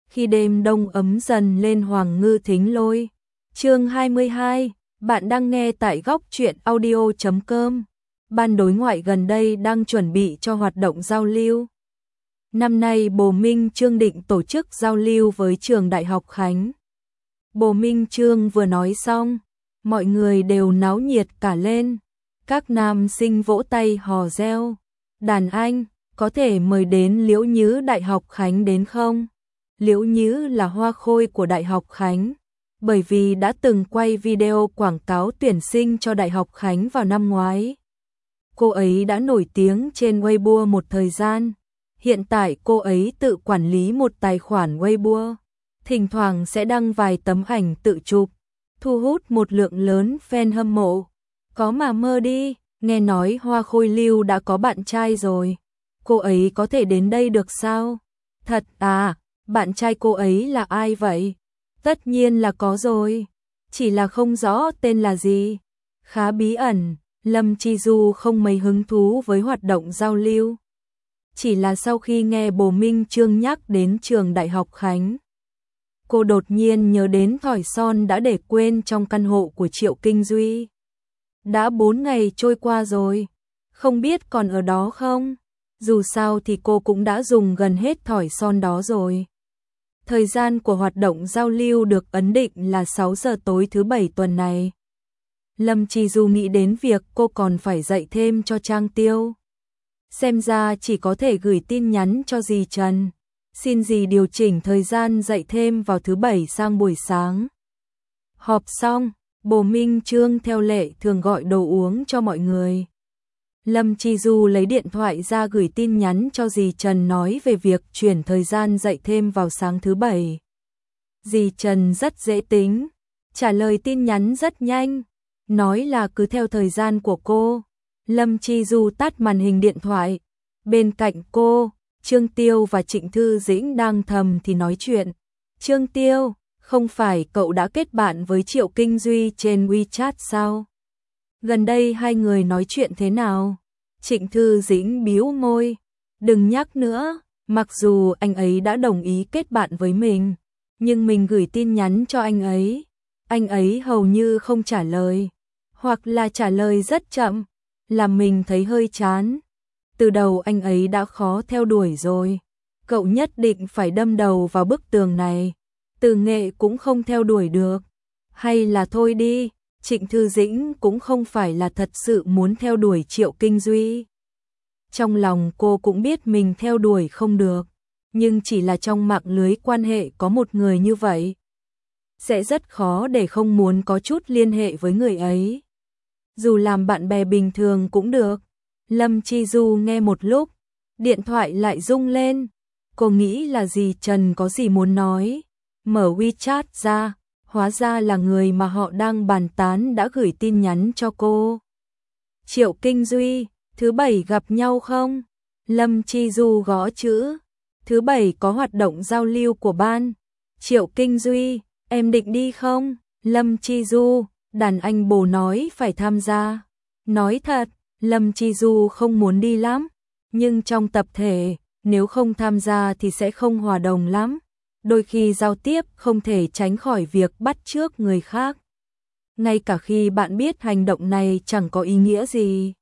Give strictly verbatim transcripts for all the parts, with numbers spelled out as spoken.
khi đêm đông ấm dần lên Hoàng Ngư Thính Lôi. Chương hai mươi hai, bạn đang nghe tại góc truyện audio chấm com. Ban đối ngoại gần đây đang chuẩn bị cho hoạt động giao lưu. Năm nay Bồ Minh Chương định tổ chức giao lưu với trường Đại học Khánh. Bồ Minh Chương vừa nói xong, mọi người đều náo nhiệt cả lên. Các nam sinh vỗ tay hò reo. Đàn anh, có thể mời đến Liễu Nhứ Đại học Khánh đến không? Liễu Nhứ là hoa khôi của Đại học Khánh, bởi vì đã từng quay video quảng cáo tuyển sinh cho Đại học Khánh vào năm ngoái. Cô ấy đã nổi tiếng trên Weibo một thời gian. Hiện tại cô ấy tự quản lý một tài khoản Weibo, thỉnh thoảng sẽ đăng vài tấm ảnh tự chụp, thu hút một lượng lớn fan hâm mộ. Có mà mơ đi, nghe nói Hoa Khôi Lưu đã có bạn trai rồi. Cô ấy có thể đến đây được sao? Thật à, bạn trai cô ấy là ai vậy? Tất nhiên là có rồi, chỉ là không rõ tên là gì. Khá bí ẩn, Lâm Chi Du không mấy hứng thú với hoạt động giao lưu. Chỉ là sau khi nghe Bồ Minh Chương nhắc đến trường Đại học Khánh, cô đột nhiên nhớ đến thỏi son đã để quên trong căn hộ của Triệu Kinh Duy. Đã bốn ngày trôi qua rồi, không biết còn ở đó không? Dù sao thì cô cũng đã dùng gần hết thỏi son đó rồi. Thời gian của hoạt động giao lưu được ấn định là sáu giờ tối thứ bảy tuần này. Lâm Chi Du nghĩ đến việc cô còn phải dạy thêm cho Trang Tiêu. Xem ra chỉ có thể gửi tin nhắn cho dì Trần, xin dì điều chỉnh thời gian dạy thêm vào thứ bảy sang buổi sáng. Họp xong, Bồ Minh Chương theo lệ thường gọi đồ uống cho mọi người. Lâm Chi Du lấy điện thoại ra gửi tin nhắn cho dì Trần nói về việc chuyển thời gian dạy thêm vào sáng thứ bảy. Dì Trần rất dễ tính, trả lời tin nhắn rất nhanh, nói là cứ theo thời gian của cô. Lâm Chi Du tắt màn hình điện thoại. Bên cạnh cô, Trương Tiêu và Trịnh Thư Dĩnh đang thầm thì nói chuyện. Trương Tiêu, không phải cậu đã kết bạn với Triệu Kinh Duy trên WeChat sao? Gần đây hai người nói chuyện thế nào? Trịnh Thư Dĩnh bĩu môi. Đừng nhắc nữa, mặc dù anh ấy đã đồng ý kết bạn với mình, nhưng mình gửi tin nhắn cho anh ấy, anh ấy hầu như không trả lời, hoặc là trả lời rất chậm, làm mình thấy hơi chán. Từ đầu anh ấy đã khó theo đuổi rồi, cậu nhất định phải đâm đầu vào bức tường này. Từ Nghệ cũng không theo đuổi được. Hay là thôi đi, Trịnh Thư Dĩnh cũng không phải là thật sự muốn theo đuổi Triệu Kinh Duy. Trong lòng cô cũng biết mình theo đuổi không được, nhưng chỉ là trong mạng lưới quan hệ có một người như vậy, sẽ rất khó để không muốn có chút liên hệ với người ấy. Dù làm bạn bè bình thường cũng được. Lâm Chi Du nghe một lúc, điện thoại lại rung lên. Cô nghĩ là dì Trần có gì muốn nói. Mở WeChat ra, hóa ra là người mà họ đang bàn tán đã gửi tin nhắn cho cô. Triệu Kinh Duy, thứ bảy gặp nhau không? Lâm Chi Du gõ chữ. Thứ bảy có hoạt động giao lưu của ban. Triệu Kinh Duy, em định đi không? Lâm Chi Du, đàn anh Bồ nói phải tham gia. Nói thật, Lâm Chi Du không muốn đi lắm, nhưng trong tập thể, nếu không tham gia thì sẽ không hòa đồng lắm. Đôi khi giao tiếp không thể tránh khỏi việc bắt chước người khác, ngay cả khi bạn biết hành động này chẳng có ý nghĩa gì.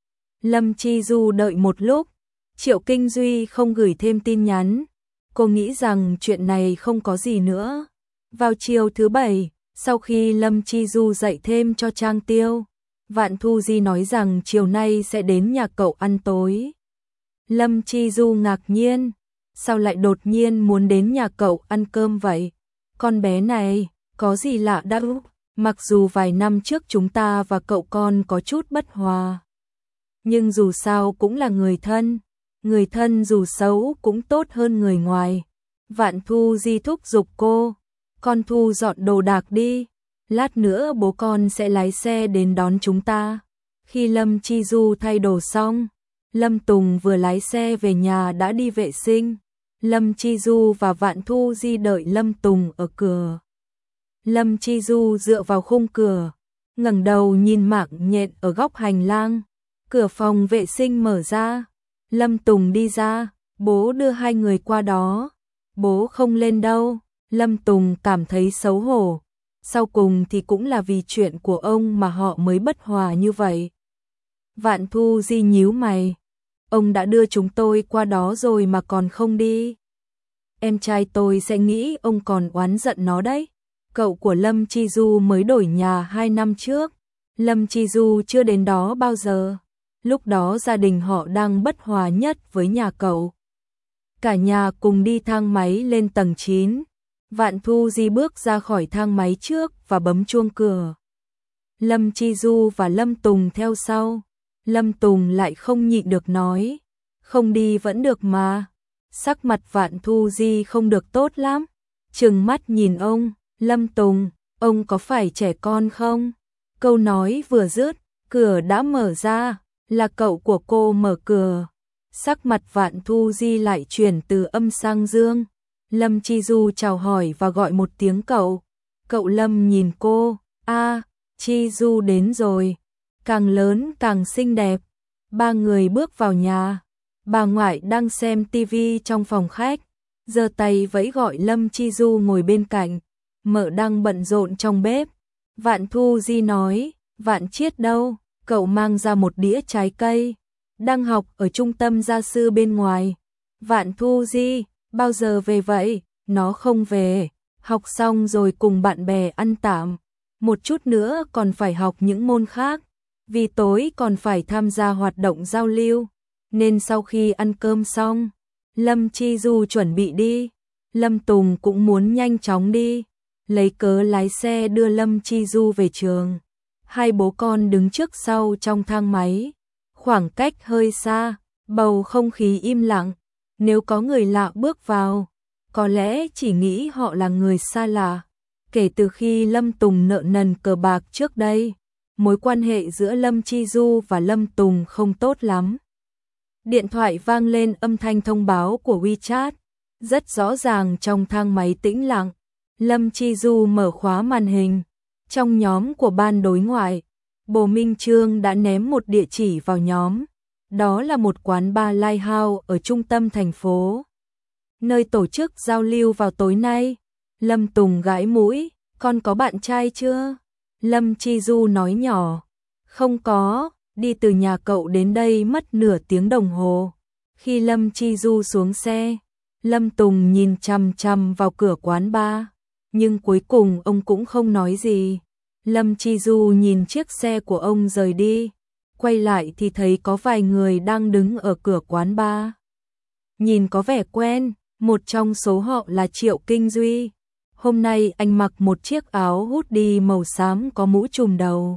Lâm Chi Du đợi một lúc, Triệu Kinh Duy không gửi thêm tin nhắn. Cô nghĩ rằng chuyện này không có gì nữa. Vào chiều thứ bảy, sau khi Lâm Chi Du dạy thêm cho Trang Tiêu, Vạn Thu Di nói rằng chiều nay sẽ đến nhà cậu ăn tối. Lâm Chi Du ngạc nhiên, sao lại đột nhiên muốn đến nhà cậu ăn cơm vậy? Con bé này, có gì lạ đâu, mặc dù vài năm trước chúng ta và cậu con có chút bất hòa, nhưng dù sao cũng là người thân, người thân dù xấu cũng tốt hơn người ngoài. Vạn Thu Di thúc giục cô, con thu dọn đồ đạc đi, lát nữa bố con sẽ lái xe đến đón chúng ta. Khi Lâm Chi Du thay đồ xong, Lâm Tùng vừa lái xe về nhà đã đi vệ sinh. Lâm Chi Du và Vạn Thu Di đợi Lâm Tùng ở cửa. Lâm Chi Du dựa vào khung cửa, ngẩng đầu nhìn mạng nhện ở góc hành lang. Cửa phòng vệ sinh mở ra, Lâm Tùng đi ra, bố đưa hai người qua đó. bố không lên đâu. Lâm Tùng cảm thấy xấu hổ. Sau cùng thì cũng là vì chuyện của ông mà họ mới bất hòa như vậy. Vạn Thu Di nhíu mày. Ông đã đưa chúng tôi qua đó rồi mà còn không đi. Em trai tôi sẽ nghĩ ông còn oán giận nó đấy. Cậu của Lâm Chi Du mới đổi nhà hai năm trước. Lâm Chi Du chưa đến đó bao giờ. Lúc đó gia đình họ đang bất hòa nhất với nhà cậu. Cả nhà cùng đi thang máy lên tầng chín. Vạn Thu Di bước ra khỏi thang máy trước và bấm chuông cửa. Lâm Chi Du và Lâm Tùng theo sau. Lâm Tùng lại không nhịn được nói. Không đi vẫn được mà. Sắc mặt Vạn Thu Di không được tốt lắm. Trừng mắt nhìn ông. Lâm Tùng, ông có phải trẻ con không? Câu nói vừa dứt, cửa đã mở ra. Là cậu của cô mở cửa. Sắc mặt Vạn Thu Di lại chuyển từ âm sang dương. Lâm Chi Du chào hỏi và gọi một tiếng cậu. Cậu Lâm nhìn cô. A, Chi Du đến rồi. Càng lớn càng xinh đẹp. Ba người bước vào nhà. Bà ngoại đang xem tivi trong phòng khách. Giơ tay vẫy gọi Lâm Chi Du ngồi bên cạnh. Mợ đang bận rộn trong bếp. Vạn Thu Di nói. Vạn Chiết đâu? Cậu mang ra một đĩa trái cây. Đang học ở trung tâm gia sư bên ngoài. Vạn Thu Di, bao giờ về vậy? Nó không về. Học xong rồi cùng bạn bè ăn tạm. Một chút nữa còn phải học những môn khác. Vì tối còn phải tham gia hoạt động giao lưu. Nên sau khi ăn cơm xong, Lâm Chi Du chuẩn bị đi. Lâm Tùng cũng muốn nhanh chóng đi. Lấy cớ lái xe đưa Lâm Chi Du về trường. Hai bố con đứng trước sau trong thang máy. Khoảng cách hơi xa, bầu không khí im lặng. Nếu có người lạ bước vào, có lẽ chỉ nghĩ họ là người xa lạ. Kể từ khi Lâm Tùng nợ nần cờ bạc trước đây, mối quan hệ giữa Lâm Chi Du và Lâm Tùng không tốt lắm. Điện thoại vang lên âm thanh thông báo của WeChat. Rất rõ ràng trong thang máy tĩnh lặng. Lâm Chi Du mở khóa màn hình. Trong nhóm của ban đối ngoại, Bồ Minh Trương đã ném một địa chỉ vào nhóm. Đó là một quán bar Lighthouse ở trung tâm thành phố. Nơi tổ chức giao lưu vào tối nay. Lâm Tùng gãi mũi. Con có bạn trai chưa? Lâm Chi Du nói nhỏ. Không có, đi từ nhà cậu đến đây mất nửa tiếng đồng hồ. Khi Lâm Chi Du xuống xe, Lâm Tùng nhìn chằm chằm vào cửa quán bar. Nhưng cuối cùng ông cũng không nói gì. Lâm Chi Du nhìn chiếc xe của ông rời đi. Quay lại thì thấy có vài người đang đứng ở cửa quán bar. Nhìn có vẻ quen, một trong số họ là Triệu Kinh Duy. Hôm nay anh mặc một chiếc áo hoodie màu xám có mũ trùm đầu.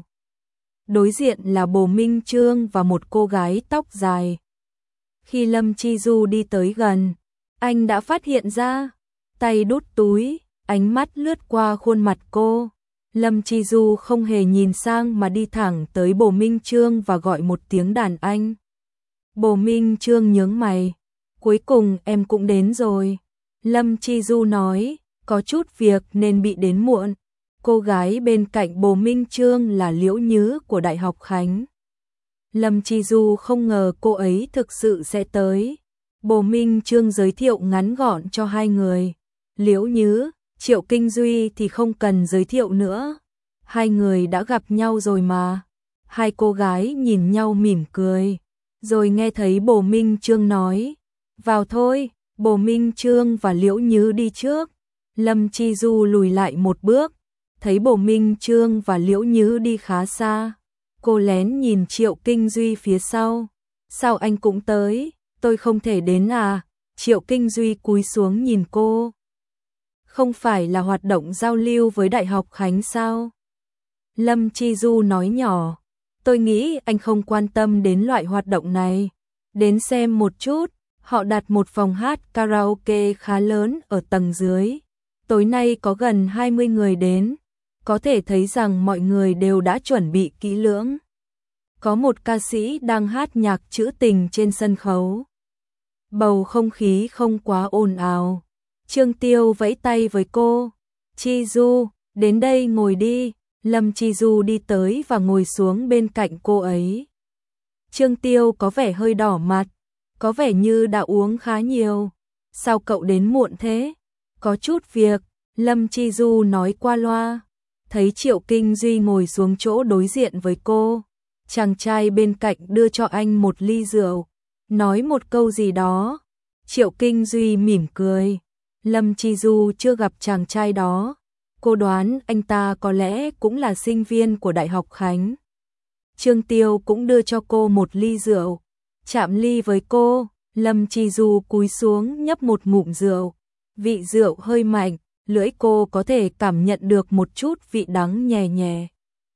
Đối diện là Bồ Minh Trương và một cô gái tóc dài. Khi Lâm Chi Du đi tới gần, anh đã phát hiện ra, tay đút túi, ánh mắt lướt qua khuôn mặt cô. Lâm Chi Du không hề nhìn sang mà đi thẳng tới Bồ Minh Trương và gọi một tiếng đàn anh. Bồ Minh Trương nhướng mày. Cuối cùng em cũng đến rồi. Lâm Chi Du nói, có chút việc nên bị đến muộn. Cô gái bên cạnh Bồ Minh Trương là Liễu Nhứ của Đại học Khánh. Lâm Chi Du không ngờ cô ấy thực sự sẽ tới. Bồ Minh Trương giới thiệu ngắn gọn cho hai người. Liễu Nhứ, Triệu Kinh Duy thì không cần giới thiệu nữa. Hai người đã gặp nhau rồi mà. Hai cô gái nhìn nhau mỉm cười. Rồi nghe thấy Bồ Minh Trương nói. Vào thôi, Bồ Minh Trương và Liễu Nhứ đi trước. Lâm Chi Du lùi lại một bước. Thấy Bồ Minh Trương và Liễu Nhứ đi khá xa. Cô lén nhìn Triệu Kinh Duy phía sau. Sao anh cũng tới, tôi không thể đến à? Triệu Kinh Duy cúi xuống nhìn cô. Không phải là hoạt động giao lưu với Đại học Khánh sao? Lâm Chi Du nói nhỏ. Tôi nghĩ anh không quan tâm đến loại hoạt động này. Đến xem một chút, họ đặt một phòng hát karaoke khá lớn ở tầng dưới. Tối nay có gần hai mươi người đến. Có thể thấy rằng mọi người đều đã chuẩn bị kỹ lưỡng. Có một ca sĩ đang hát nhạc trữ tình trên sân khấu. Bầu không khí không quá ồn ào. Trương Tiêu vẫy tay với cô. Chi Du, đến đây ngồi đi. Lâm Chi Du đi tới và ngồi xuống bên cạnh cô ấy. Trương Tiêu có vẻ hơi đỏ mặt. Có vẻ như đã uống khá nhiều. sao cậu đến muộn thế? Có chút việc, Lâm Chi Du nói qua loa. Thấy Triệu Kinh Duy ngồi xuống chỗ đối diện với cô, chàng trai bên cạnh đưa cho anh một ly rượu, nói một câu gì đó. Triệu Kinh Duy mỉm cười. Lâm Chi Du chưa gặp chàng trai đó, cô đoán anh ta có lẽ cũng là sinh viên của Đại học Khánh. Trương Tiêu cũng đưa cho cô một ly rượu, chạm ly với cô, Lâm Chi Du cúi xuống nhấp một ngụm rượu, vị rượu hơi mạnh, lưỡi cô có thể cảm nhận được một chút vị đắng nhẹ nhẹ.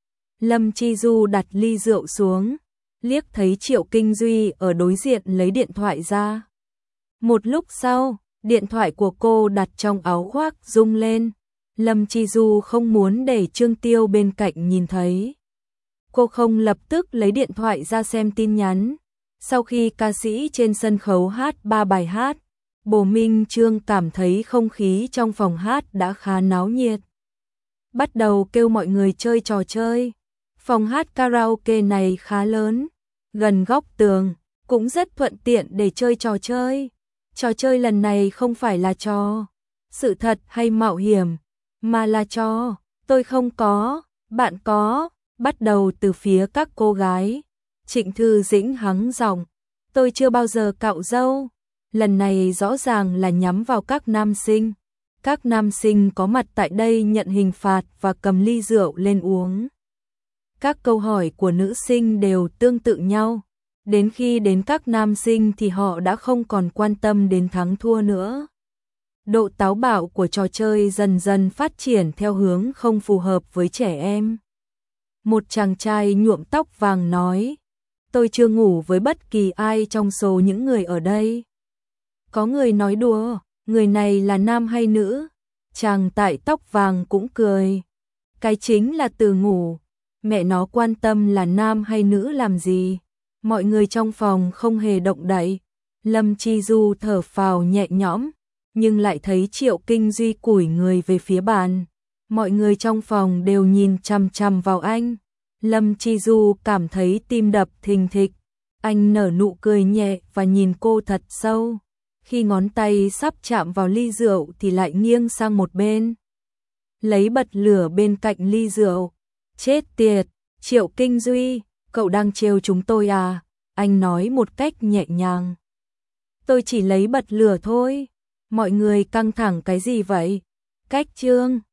Lâm Chi Du đặt ly rượu xuống, liếc thấy Triệu Kinh Duy ở đối diện lấy điện thoại ra. Một lúc sau, điện thoại của cô đặt trong áo khoác rung lên. Lâm Chi Du không muốn để Trương Tiêu bên cạnh nhìn thấy. Cô không lập tức lấy điện thoại ra xem tin nhắn. Sau khi ca sĩ trên sân khấu hát ba bài hát, Bồ Minh Trương cảm thấy không khí trong phòng hát đã khá náo nhiệt. Bắt đầu kêu mọi người chơi trò chơi. Phòng hát karaoke này khá lớn, gần góc tường, cũng rất thuận tiện để chơi trò chơi. Trò chơi lần này không phải là trò sự thật hay mạo hiểm, mà là trò tôi không có, bạn có, bắt đầu từ phía các cô gái. Trịnh Thư Dĩnh hắng giọng, tôi chưa bao giờ cạo râu. Lần này rõ ràng là nhắm vào các nam sinh. Các nam sinh có mặt tại đây nhận hình phạt và cầm ly rượu lên uống. Các câu hỏi của nữ sinh đều tương tự nhau. Đến khi đến các nam sinh thì họ đã không còn quan tâm đến thắng thua nữa. Độ táo bạo của trò chơi dần dần phát triển theo hướng không phù hợp với trẻ em. Một chàng trai nhuộm tóc vàng nói, tôi chưa ngủ với bất kỳ ai trong số những người ở đây. Có người nói đùa, người này là nam hay nữ? Chàng tại tóc vàng cũng cười. Cái chính là từ ngủ, mẹ nó quan tâm là nam hay nữ làm gì? Mọi người trong phòng không hề động đậy. Lâm Chi Du thở phào nhẹ nhõm, nhưng lại thấy Triệu Kinh Duy cúi người về phía bàn. Mọi người trong phòng đều nhìn chằm chằm vào anh. Lâm Chi Du cảm thấy tim đập thình thịch. Anh nở nụ cười nhẹ và nhìn cô thật sâu. Khi ngón tay sắp chạm vào ly rượu thì lại nghiêng sang một bên, lấy bật lửa bên cạnh ly rượu. Chết tiệt, Triệu Kinh Duy, cậu đang trêu chúng tôi à? Anh nói một cách nhẹ nhàng. Tôi chỉ lấy bật lửa thôi. Mọi người căng thẳng cái gì vậy? Cách Trương